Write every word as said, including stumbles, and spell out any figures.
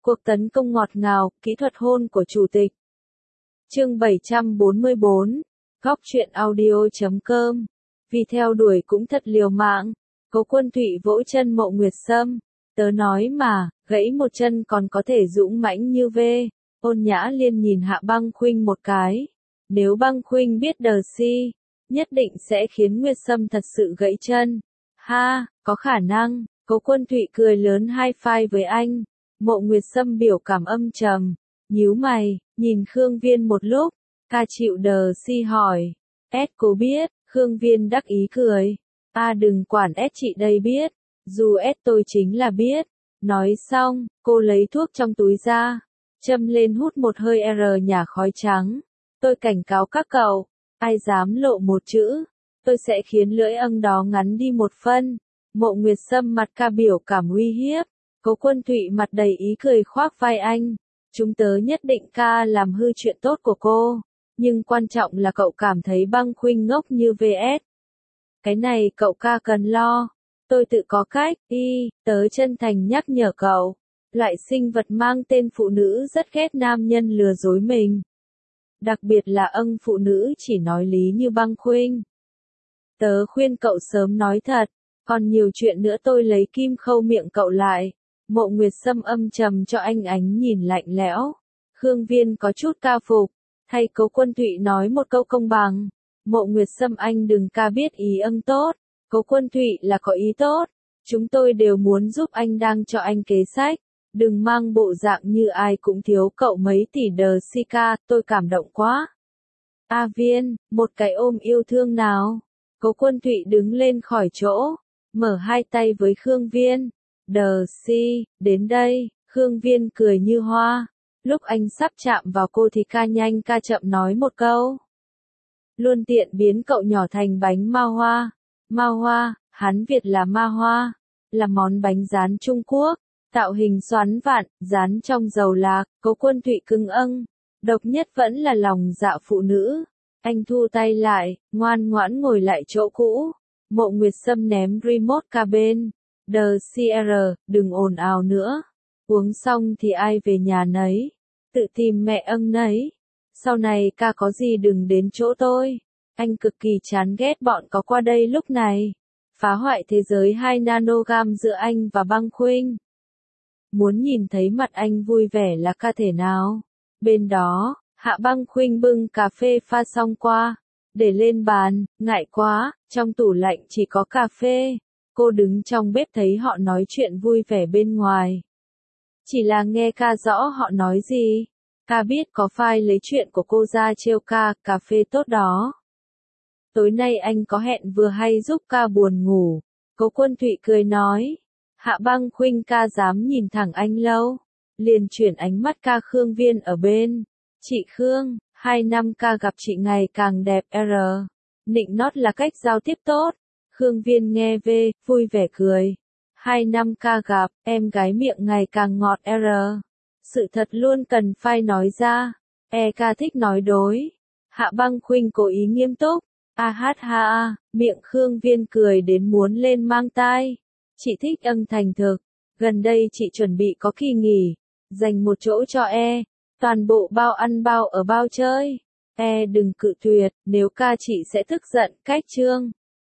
Cuộc tấn công ngọt ngào, kỹ thuật hôn của chủ tịch. Chương bảy trăm bốn mươi bốn, góc truyện audio chấm com. Vì theo đuổi cũng thật liều mạng. Cố Quân Thụy vỗ chân Mộ Nguyệt Sâm. Tớ nói mà, gãy một chân còn có thể dũng mãnh như ve. Ôn Nhã Liên nhìn Hạ Băng Khuynh một cái. Nếu Băng Khuynh biết đờ si, nhất định sẽ khiến Nguyệt Sâm thật sự gãy chân. Ha, có khả năng. Cố Quân Thụy cười lớn hai phai với anh. Mộ Nguyệt Sâm biểu cảm âm trầm, nhíu mày, nhìn Khương Viên một lúc, ca chịu đờ si hỏi, S cô biết, Khương Viên đắc ý cười, a đừng quản S chị đây biết, dù S tôi chính là biết. Nói xong, cô lấy thuốc trong túi ra, châm lên hút một hơi R nhả khói trắng. Tôi cảnh cáo các cậu, ai dám lộ một chữ, tôi sẽ khiến lưỡi âng đó ngắn đi một phân. Mộ Nguyệt Sâm mặt ca biểu cảm uy hiếp. Cố Quân Thụy mặt đầy ý cười khoác vai anh. Chúng tớ nhất định ca làm hư chuyện tốt của cô. Nhưng quan trọng là cậu cảm thấy Băng Khuynh ngốc như vê ét. Cái này cậu ca cần lo. Tôi tự có cách, y, tớ chân thành nhắc nhở cậu. Loại sinh vật mang tên phụ nữ rất ghét nam nhân lừa dối mình. Đặc biệt là âng phụ nữ chỉ nói lý như Băng Khuynh. Tớ khuyên cậu sớm nói thật. Còn nhiều chuyện nữa tôi lấy kim khâu miệng cậu lại. Mộ Nguyệt Sâm âm trầm cho anh ánh nhìn lạnh lẽo. Khương Viên có chút ca phục. Thay Cố Quân Thụy nói một câu công bằng. Mộ Nguyệt Sâm anh đừng ca biết ý âng tốt. Cố Quân Thụy là có ý tốt. Chúng tôi đều muốn giúp anh đang cho anh kế sách. Đừng mang bộ dạng như ai cũng thiếu cậu mấy tỷ đờ si ca, tôi cảm động quá. A Viên, một cái ôm yêu thương nào. Cố Quân Thụy đứng lên khỏi chỗ. Mở hai tay với Khương Viên. Đờ si, đến đây, Khương Viên cười như hoa. Lúc anh sắp chạm vào cô thì ca nhanh ca chậm nói một câu. Luôn tiện biến cậu nhỏ thành bánh ma hoa. Ma hoa, Hán Việt là ma hoa. Là món bánh rán Trung Quốc. Tạo hình xoắn vặn, rán trong dầu lạc. Cố Quân Thụy cưng âng. Độc nhất vẫn là lòng dạ phụ nữ. Anh thu tay lại, ngoan ngoãn ngồi lại chỗ cũ. Mộ Nguyệt Sâm ném remote ca bên. Đờ xê rờ, đừng ồn ào nữa. Uống xong thì ai về nhà nấy. Tự tìm mẹ âng nấy. Sau này ca có gì đừng đến chỗ tôi. Anh cực kỳ chán ghét bọn có qua đây lúc này. Phá hoại thế giới hai nanogam giữa anh và Băng Khuynh. Muốn nhìn thấy mặt anh vui vẻ là ca thể nào. Bên đó, Hạ Băng Khuynh bưng cà phê pha xong qua. Để lên bàn, ngại quá, trong tủ lạnh chỉ có cà phê. Cô đứng trong bếp thấy họ nói chuyện vui vẻ bên ngoài. Chỉ là nghe ca rõ họ nói gì. Ca biết có file lấy chuyện của cô ra trêu ca, cà phê tốt đó. Tối nay anh có hẹn vừa hay giúp ca buồn ngủ. Cố Quân Thụy cười nói. Hạ Băng Khuynh ca dám nhìn thẳng anh lâu. Liền chuyển ánh mắt ca Khương Viên ở bên. Chị Khương, hai năm ca gặp chị ngày càng đẹp R. Nịnh nót là cách giao tiếp tốt. Khương Viên nghe về, vui vẻ cười. Hai năm ca gặp, em gái miệng ngày càng ngọt R. Sự thật luôn cần phải nói ra. E ca thích nói đối. Hạ Băng Khuynh cố ý nghiêm túc. A hát ha a, miệng Khương Viên cười đến muốn lên mang tai. Chị thích âng thành thực. Gần đây chị chuẩn bị có kỳ nghỉ. Dành một chỗ cho E. Toàn bộ bao ăn bao ở bao chơi. E đừng cự tuyệt, nếu ca chị sẽ tức giận, cách chương.